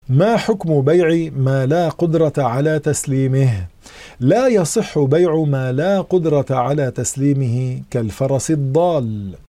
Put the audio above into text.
ما حكم بيع ما لا قدرة على تسليمه؟ لا يصح بيع ما لا قدرة على تسليمه كالفرس الضال.